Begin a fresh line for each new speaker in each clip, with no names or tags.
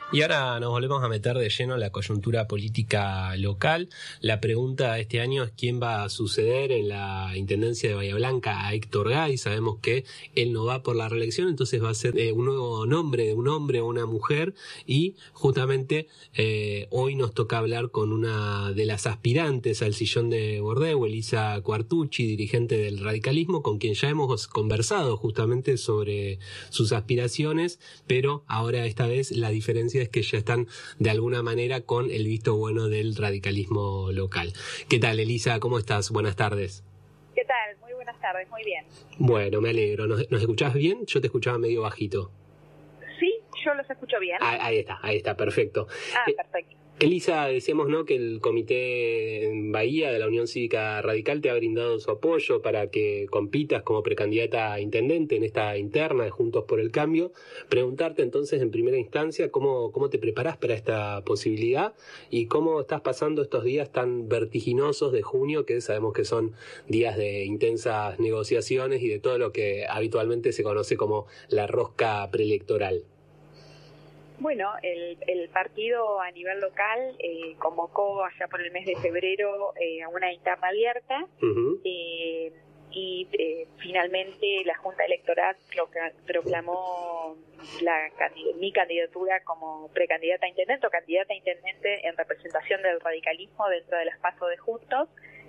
Y ahora nos volvemos a meter de lleno en la coyuntura política local. La pregunta de este año es quién va a suceder en la Intendencia de Bahía Blanca a Héctor Gay. Sabemos que él no va por la reelección, entonces va a ser un nuevo nombre, un hombre o una mujer. Y justamente hoy nos toca hablar con una de las aspirantes al sillón de Bordeu, Elisa Quartucci, dirigente del radicalismo, con quien ya hemos conversado justamente sobre sus aspiraciones, pero ahora esta vez la diferencia es que ya están de alguna manera con el visto bueno del radicalismo local. ¿Qué tal, Elisa? ¿Cómo estás? Buenas tardes.
¿Qué tal? Muy buenas tardes, muy bien.
Bueno, me alegro. ¿Nos escuchás bien? Yo te escuchaba medio bajito.
Sí, yo los escucho bien.
Ahí está, perfecto.
Perfecto.
Elisa, decíamos, ¿no?, que el comité en Bahía de la Unión Cívica Radical te ha brindado su apoyo para que compitas como precandidata a intendente en esta interna de Juntos por el Cambio. Preguntarte entonces en primera instancia cómo te preparás para esta posibilidad y cómo estás pasando estos días tan vertiginosos de junio, que sabemos que son días de intensas negociaciones y de todo lo que habitualmente se conoce como la rosca preelectoral.
Bueno, el partido a nivel local convocó allá por el mes de febrero a una interna abierta.
Uh-huh.
Y finalmente la Junta Electoral proclamó mi candidatura como precandidata a intendente o candidata a intendente en representación del radicalismo dentro de las PASO de Juntos.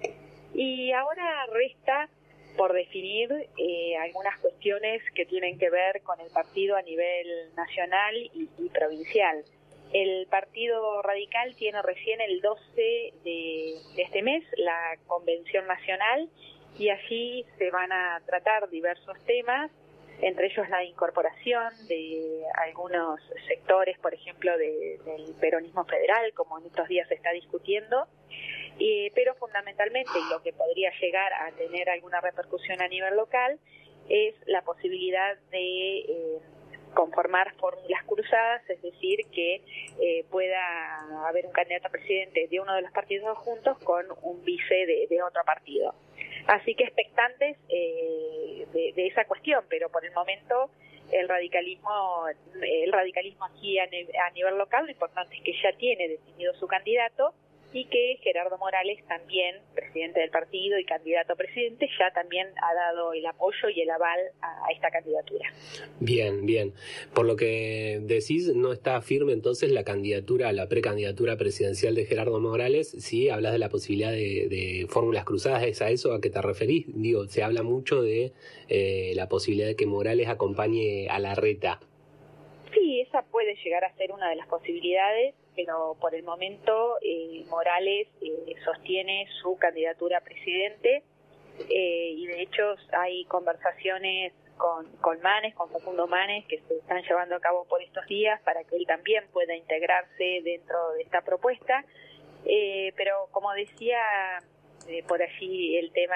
Y ahora resta por definir algunas cuestiones que tienen que ver con el partido a nivel nacional y provincial. El Partido Radical tiene recién el 12 de este mes la convención nacional y allí se van a tratar diversos temas, entre ellos la incorporación de algunos sectores, por ejemplo, del peronismo federal, como en estos días se está discutiendo. Pero fundamentalmente, y lo que podría llegar a tener alguna repercusión a nivel local, es la posibilidad de conformar fórmulas cruzadas, es decir, que pueda haber un candidato a presidente de uno de los partidos juntos con un vice de otro partido. Así que expectantes de esa cuestión, pero por el momento el radicalismo aquí a nivel local, lo importante es que ya tiene definido su candidato y que Gerardo Morales, también presidente del partido y candidato a presidente, ya también ha dado el apoyo y el aval a esta candidatura.
Bien. Por lo que decís, no está firme entonces la candidatura, la precandidatura presidencial de Gerardo Morales. Sí, hablas de la posibilidad de fórmulas cruzadas. ¿Es a eso a qué te referís? Digo, se habla mucho de la posibilidad de que Morales acompañe a Larreta.
Sí, esa puede llegar a ser una de las posibilidades, pero por el momento Morales sostiene su candidatura a presidente y de hecho hay conversaciones con Facundo Manes, que se están llevando a cabo por estos días para que él también pueda integrarse dentro de esta propuesta, pero como decía, por allí el tema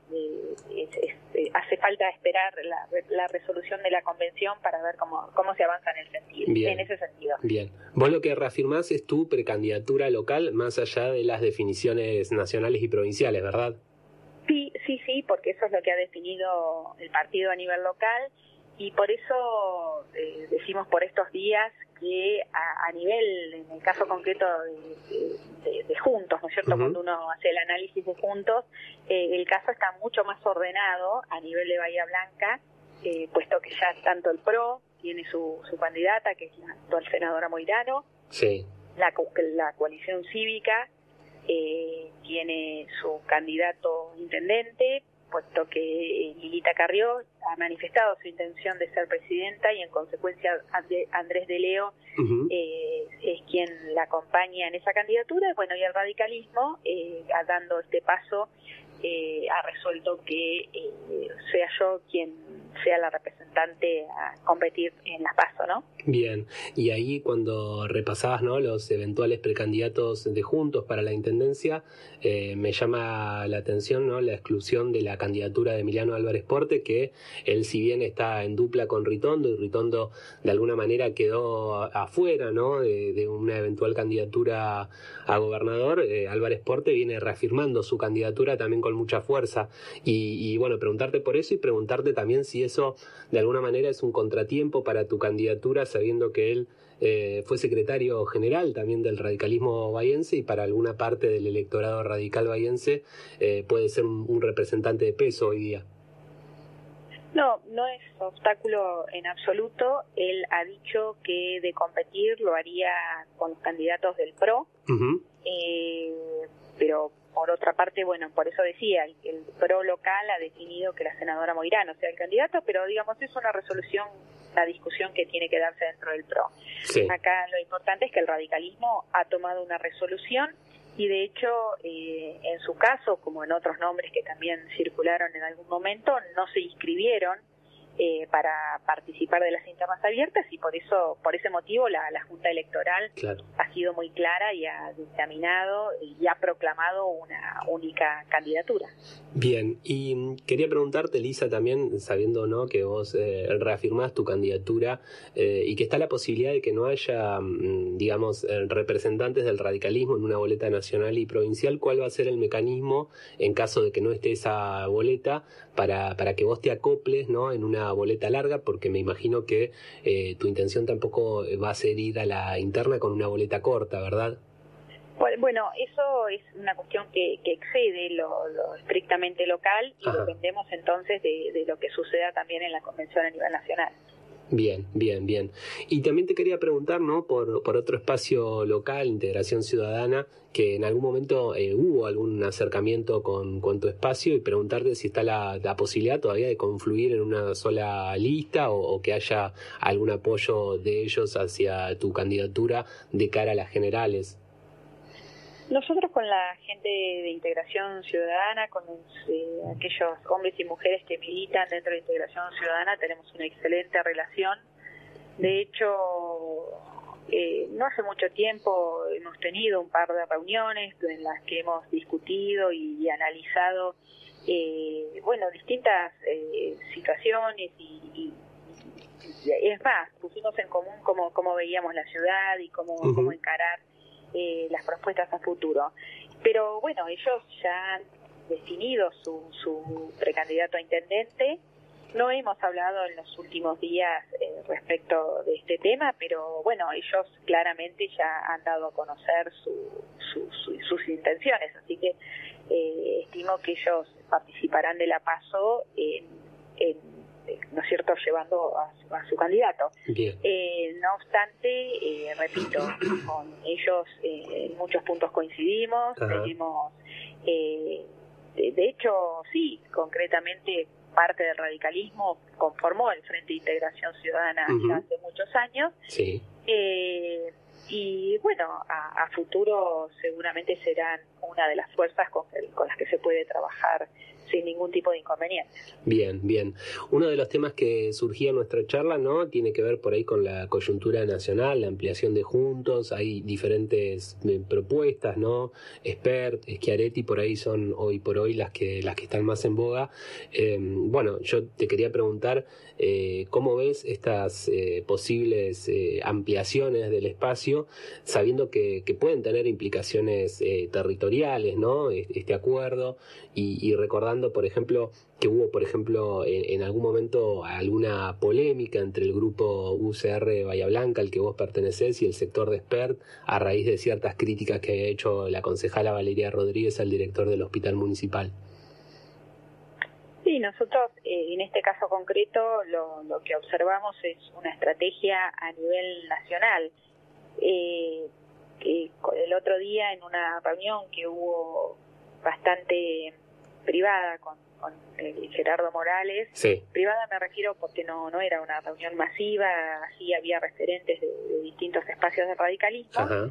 hace falta esperar la resolución de la convención para ver cómo se avanza en ese sentido.
Bien. Vos lo que reafirmás es tu precandidatura local más allá de las definiciones nacionales y provinciales, ¿verdad?
Sí, porque eso es lo que ha definido el partido a nivel local y por eso decimos por estos días que a nivel, en el caso concreto de Juntos, ¿no es cierto? Uh-huh. Cuando uno hace el análisis de Juntos, el caso está mucho más ordenado a nivel de Bahía Blanca, puesto que ya tanto el PRO tiene su candidata, que es la actual senadora Moirano,
sí.
La coalición cívica tiene su candidato intendente, puesto que Lilita Carrió ha manifestado su intención de ser presidenta y en consecuencia Andrés de Leo uh-huh. Es quien la acompaña en esa candidatura. Bueno, y el radicalismo, dando este paso, ha resuelto que sea yo quien sea la representante a competir en las PASO, ¿no?
Bien, y ahí cuando repasabas, ¿no?, los eventuales precandidatos de Juntos para la intendencia, me llama la atención, ¿no?, la exclusión de la candidatura de Emiliano Álvarez Porte, que él, si bien está en dupla con Ritondo, y Ritondo de alguna manera quedó afuera, ¿no?, de una eventual candidatura a gobernador, Álvarez Porte viene reafirmando su candidatura también con mucha fuerza, y bueno, preguntarte por eso y preguntarte también si eso de alguna manera es un contratiempo para tu candidatura, sabiendo que él fue secretario general también del radicalismo bahiense y para alguna parte del electorado radical bahiense puede ser un representante de peso hoy día.
No, no es obstáculo en absoluto. Él ha dicho que de competir lo haría con los candidatos del PRO, pero por otra parte, bueno, por eso decía, el PRO local ha definido que la senadora Moirano sea el candidato, pero digamos es una resolución, una discusión que tiene que darse dentro del PRO.
Sí.
Acá lo importante es que el radicalismo ha tomado una resolución y de hecho en su caso, como en otros nombres que también circularon en algún momento, no se inscribieron para participar de las internas abiertas y por ese motivo la Junta Electoral ha sido muy clara y ha dictaminado y ha proclamado una única candidatura.
Bien, y quería preguntarte, Elisa, también sabiendo, ¿no?, que vos reafirmás tu candidatura y que está la posibilidad de que no haya, digamos, representantes del radicalismo en una boleta nacional y provincial, ¿cuál va a ser el mecanismo en caso de que no esté esa boleta para que vos te acoples, ¿no?, en una boleta larga? Porque me imagino que tu intención tampoco va a ser ir a la interna con una boleta corta, ¿verdad?
Bueno, eso es una cuestión que excede lo estrictamente local y dependemos entonces de lo que suceda también en la convención a nivel nacional.
Bien. Y también te quería preguntar, ¿no?, por otro espacio local, Integración Ciudadana, que en algún momento hubo algún acercamiento con tu espacio y preguntarte si está la posibilidad todavía de confluir en una sola lista o que haya algún apoyo de ellos hacia tu candidatura de cara a las generales.
Nosotros con la gente de Integración Ciudadana, con aquellos hombres y mujeres que militan dentro de Integración Ciudadana, tenemos una excelente relación. De hecho, no hace mucho tiempo hemos tenido un par de reuniones en las que hemos discutido y analizado distintas situaciones y es más, pusimos en común cómo veíamos la ciudad y cómo encarar las propuestas a futuro. Pero bueno, ellos ya han definido su precandidato a intendente. No hemos hablado en los últimos días respecto de este tema, pero bueno, ellos claramente ya han dado a conocer sus intenciones, así que estimo que ellos participarán de la PASO ¿no es cierto?, llevando a su candidato. No obstante, repito, con ellos en muchos puntos coincidimos, tenemos, de hecho, sí, concretamente parte del radicalismo conformó el Frente de Integración Ciudadana ya hace muchos años.
Sí.
Y bueno, a futuro seguramente serán una de las fuerzas con las que se puede trabajar sin ningún tipo de inconveniente.
Bien. Uno de los temas que surgía en nuestra charla, ¿no?, tiene que ver por ahí con la coyuntura nacional, la ampliación de Juntos. Hay diferentes propuestas, ¿no? Espert, Schiaretti, por ahí son hoy por hoy las que están más en boga. Bueno, yo te quería preguntar cómo ves estas posibles ampliaciones del espacio, sabiendo que pueden tener implicaciones territoriales, ¿no?, este acuerdo, y recordando, por ejemplo, que hubo, en algún momento alguna polémica entre el grupo UCR Bahía Blanca, al que vos pertenecés, y el sector de Espert, a raíz de ciertas críticas que había hecho la concejala Valeria Rodríguez al director del hospital municipal.
Sí, nosotros en este caso concreto lo que observamos es una estrategia a nivel nacional. El otro día en una reunión que hubo bastante privada con Gerardo Morales, privada me refiero porque no era una reunión masiva, así había referentes de distintos espacios de radicalismo,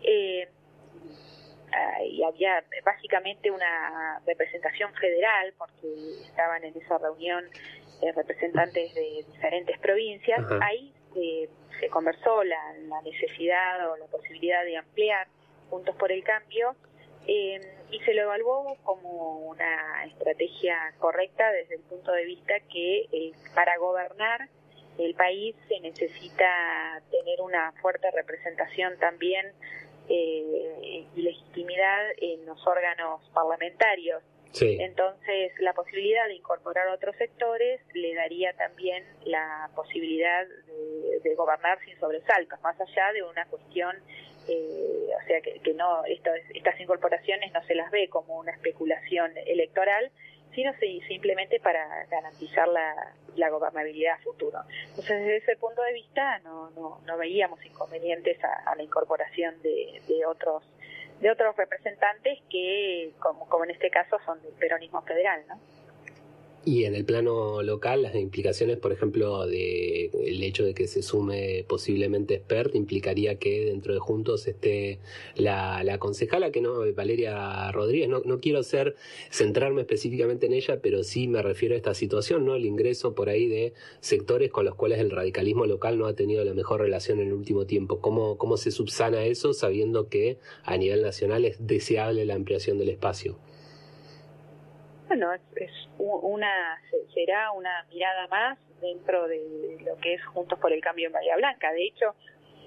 y había básicamente una representación federal porque estaban en esa reunión representantes de diferentes provincias. Ahí se conversó la necesidad o la posibilidad de ampliar Juntos por el Cambio, y se lo evaluó como una estrategia correcta desde el punto de vista que para gobernar el país se necesita tener una fuerte representación también y legitimidad en los órganos parlamentarios.
Sí.
Entonces, la posibilidad de incorporar otros sectores le daría también la posibilidad de gobernar sin sobresaltos, más allá de una cuestión, o sea, que no estas incorporaciones no se las ve como una especulación electoral, sino simplemente para garantizar la gobernabilidad a futuro. Entonces, desde ese punto de vista, no veíamos inconvenientes a la incorporación de otros representantes que, como en este caso, son del peronismo federal, ¿no?
Y en el plano local, las implicaciones, por ejemplo, de el hecho de que se sume posiblemente Espert, implicaría que dentro de Juntos esté la concejala, que no, Valeria Rodríguez. No quiero centrarme específicamente en ella, pero sí me refiero a esta situación, ¿no? El ingreso por ahí de sectores con los cuales el radicalismo local no ha tenido la mejor relación en el último tiempo. ¿Cómo se subsana eso, sabiendo que a nivel nacional es deseable la ampliación del espacio?
Bueno, será una mirada más dentro de lo que es Juntos por el Cambio en Bahía Blanca. De hecho,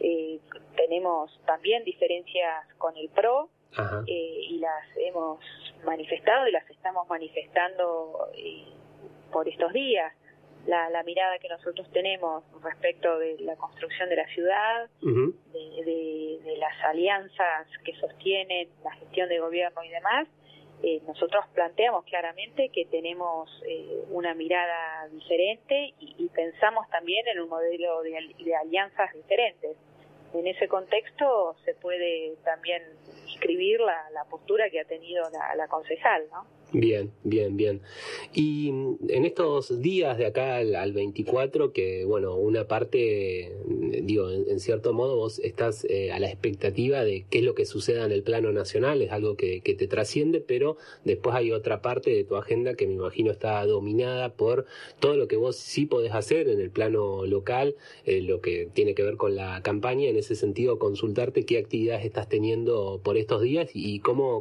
tenemos también diferencias con el PRO, y las hemos manifestado y las estamos manifestando por estos días. La mirada que nosotros tenemos respecto de la construcción de la ciudad, de las alianzas que sostienen la gestión de gobierno y demás, nosotros planteamos claramente que tenemos una mirada diferente y pensamos también en un modelo de alianzas diferentes. En ese contexto se puede también inscribir la postura que ha tenido la concejal, ¿no?
Bien. Y en estos días de acá al 24, que bueno, una parte, digo, en cierto modo vos estás a la expectativa de qué es lo que suceda en el plano nacional, es algo que te trasciende, pero después hay otra parte de tu agenda que me imagino está dominada por todo lo que vos sí podés hacer en el plano local, lo que tiene que ver con la campaña. En ese sentido, consultarte qué actividades estás teniendo por estos días y cómo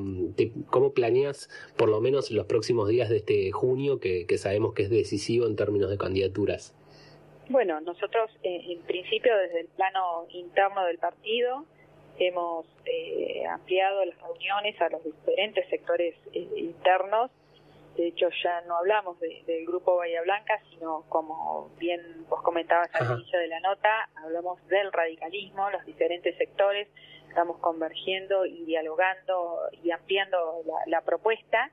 planeas por lo menos los próximos días de este junio, que sabemos que es decisivo en términos de candidaturas.
Bueno, nosotros en principio desde el plano interno del partido hemos ampliado las reuniones a los diferentes sectores internos. De hecho, ya no hablamos del Grupo Bahía Blanca, sino, como bien vos comentabas al inicio de la nota, hablamos del radicalismo, los diferentes sectores. Estamos convergiendo y dialogando y ampliando la propuesta.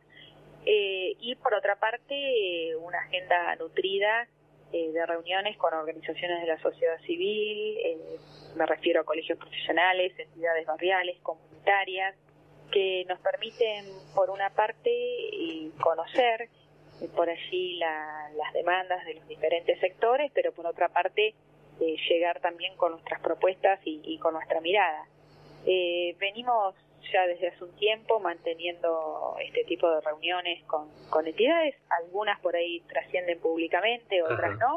Y por otra parte, una agenda nutrida de reuniones con organizaciones de la sociedad civil, me refiero a colegios profesionales, entidades barriales, comunitarias, que nos permiten, por una parte, conocer por allí las demandas de los diferentes sectores, pero por otra parte, llegar también con nuestras propuestas y con nuestra mirada. Venimos ya desde hace un tiempo manteniendo este tipo de reuniones con entidades, algunas por ahí trascienden públicamente, otras no,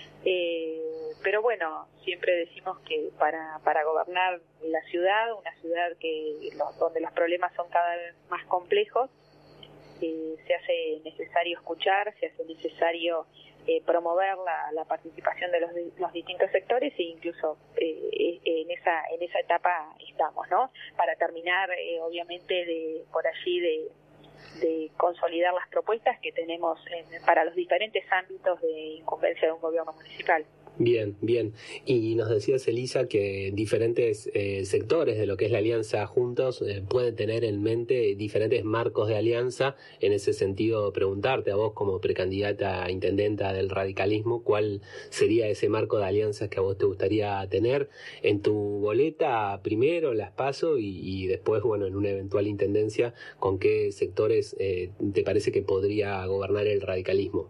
pero bueno, siempre decimos que para gobernar la ciudad, una ciudad donde los problemas son cada vez más complejos, se hace necesario escuchar, se hace necesario promover la participación de los distintos sectores, e incluso en esa etapa estamos, ¿no? Para terminar, obviamente, por allí de consolidar las propuestas que tenemos para los diferentes ámbitos de incumbencia de un gobierno municipal.
Bien. Y nos decías, Elisa, que diferentes sectores de lo que es la Alianza Juntos pueden tener en mente diferentes marcos de alianza. En ese sentido, preguntarte a vos como precandidata a intendenta del radicalismo, ¿cuál sería ese marco de alianzas que a vos te gustaría tener en tu boleta primero, las PASO, y después, bueno, en una eventual intendencia, con qué sectores te parece que podría gobernar el radicalismo?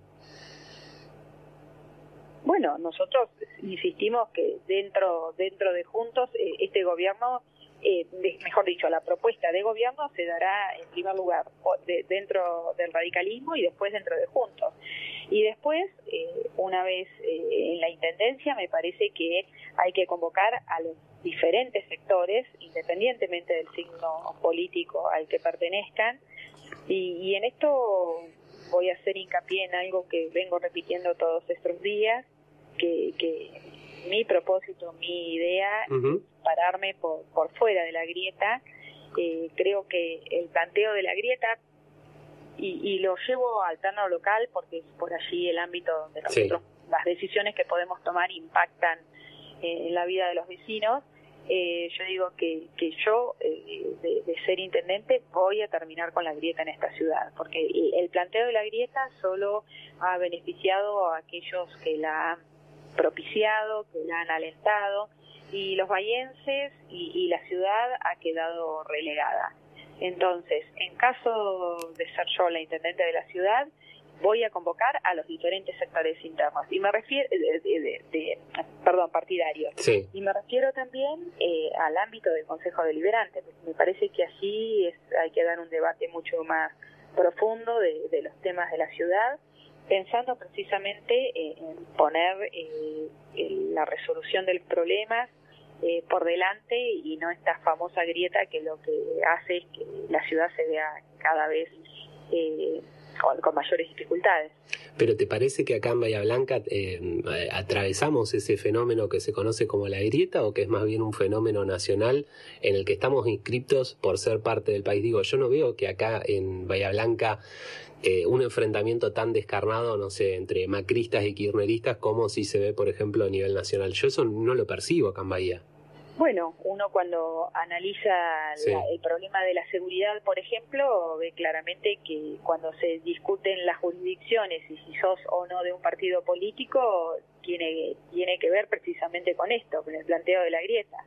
Bueno, nosotros insistimos que dentro de Juntos este gobierno, mejor dicho, la propuesta de gobierno se dará en primer lugar dentro del radicalismo y después dentro de Juntos. Y después, una vez en la intendencia, me parece que hay que convocar a los diferentes sectores, independientemente del signo político al que pertenezcan. Y en esto voy a hacer hincapié en algo que vengo repitiendo todos estos días, que mi propósito, mi idea es pararme por fuera de la grieta. Creo que el planteo de la grieta y lo llevo al plano local porque es por allí el ámbito donde nosotros, las decisiones que podemos tomar impactan en la vida de los vecinos. Yo digo que yo, de ser intendente, voy a terminar con la grieta en esta ciudad, porque el planteo de la grieta solo ha beneficiado a aquellos que la han propiciado, que la han alentado, y los bahienses y la ciudad ha quedado relegada. Entonces, en caso de ser yo la intendente de la ciudad, voy a convocar a los diferentes sectores internos, y me refiero, partidarios.
Sí.
Y me refiero también al ámbito del Consejo Deliberante. Me parece que allí hay que dar un debate mucho más profundo de los temas de la ciudad, pensando precisamente en poner la resolución de los problemas por delante, y no esta famosa grieta que lo que hace es que la ciudad se vea cada vez con mayores dificultades.
¿Pero te parece que acá en Bahía Blanca atravesamos ese fenómeno que se conoce como la grieta, o que es más bien un fenómeno nacional en el que estamos inscriptos por ser parte del país? Digo, yo no veo que acá en Bahía Blanca un enfrentamiento tan descarnado, no sé, entre macristas y kirchneristas como si se ve, por ejemplo, a nivel nacional. Yo eso no lo percibo acá en Bahía.
Bueno, uno cuando analiza el problema de la seguridad, por ejemplo, ve claramente que cuando se discuten las jurisdicciones y si sos o no de un partido político, tiene que ver precisamente con esto, con el planteo de la grieta.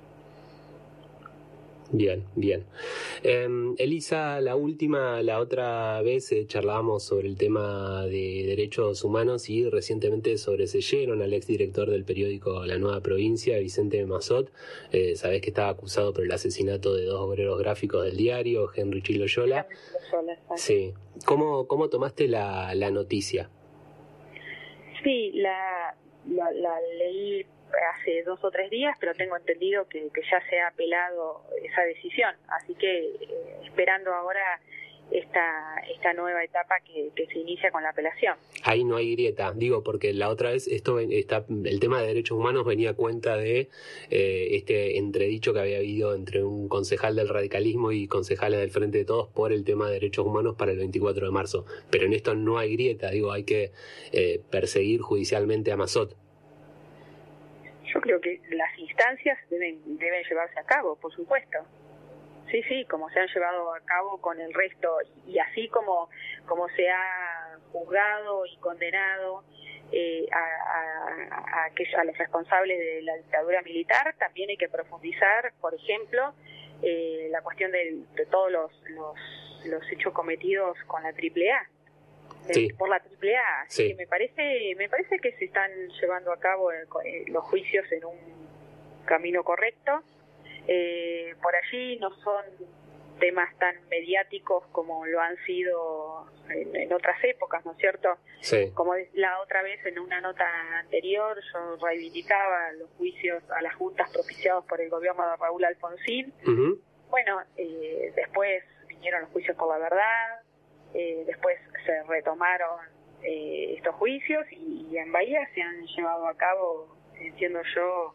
Bien, bien. Elisa, la otra vez charlábamos sobre el tema de derechos humanos, y recientemente sobreseyeron al exdirector del periódico La Nueva Provincia, Vicente Massot. Sabés que estaba acusado por el asesinato de 2 obreros gráficos del diario, Henry y Loyola. Sí. ¿Cómo tomaste la noticia?
Sí, la leí hace 2 o 3 días, pero tengo entendido que ya se ha apelado esa decisión, así que esperando ahora esta nueva etapa que se inicia con la apelación.
Ahí no hay grieta, digo, porque la otra vez el tema de derechos humanos venía a cuenta de este entredicho que había habido entre un concejal del radicalismo y concejales del Frente de Todos por el tema de derechos humanos para el 24 de marzo, pero en esto no hay grieta, digo, hay que perseguir judicialmente a Massot.
Yo creo que las instancias deben llevarse a cabo, por supuesto. Sí, como se han llevado a cabo con el resto, y así como se ha juzgado y condenado a los responsables de la dictadura militar, también hay que profundizar, por ejemplo, la cuestión de todos los hechos cometidos con la AAA.
Sí.
Por la AAA, así que me parece que se están llevando a cabo los juicios en un camino correcto. Por allí no son temas tan mediáticos como lo han sido en otras épocas, ¿no es cierto?
Sí.
Como la otra vez en una nota anterior yo reivindicaba los juicios a las juntas propiciados por el gobierno de Raúl Alfonsín.
Uh-huh.
Bueno, después vinieron los juicios por la verdad. Después se retomaron estos juicios y en Bahía se han llevado a cabo, entiendo yo,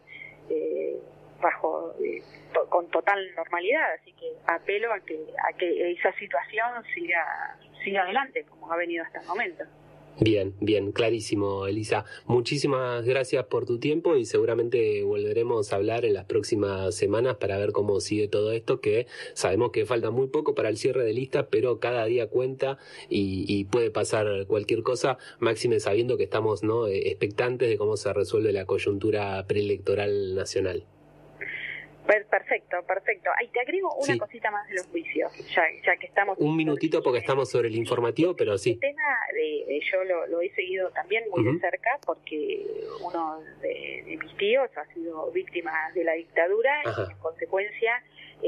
con total normalidad, así que apelo a que esa situación siga adelante como ha venido hasta el momento.
Bien, clarísimo, Elisa. Muchísimas gracias por tu tiempo, y seguramente volveremos a hablar en las próximas semanas para ver cómo sigue todo esto, que sabemos que falta muy poco para el cierre de listas, pero cada día cuenta y puede pasar cualquier cosa, máxime sabiendo que estamos expectantes de cómo se resuelve la coyuntura preelectoral nacional.
Perfecto. Ahí te agrego una cosita más de los juicios, ya que estamos...
Un minutito porque estamos sobre el informativo, pero sí.
El tema yo lo he seguido también muy de cerca, porque uno de mis tíos ha sido víctima de la dictadura. Ajá. Y en consecuencia,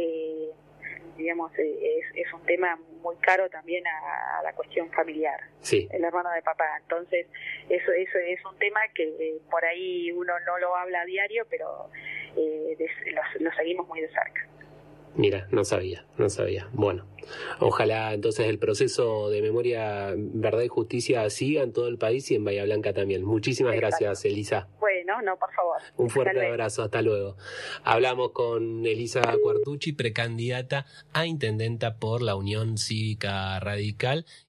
es un tema muy caro también a la cuestión familiar.
Sí.
El hermano de papá. Entonces, eso es un tema que por ahí uno no lo habla a diario, pero lo seguimos muy de cerca.
Mira, no sabía. Bueno, ojalá entonces el proceso de memoria, verdad y justicia siga en todo el país y en Bahía Blanca también. Muchísimas gracias, Elisa.
Bueno, no, por favor.
Un fuerte abrazo, hasta luego. Hablamos con Elisa Quartucci, precandidata a intendenta por la Unión Cívica Radical.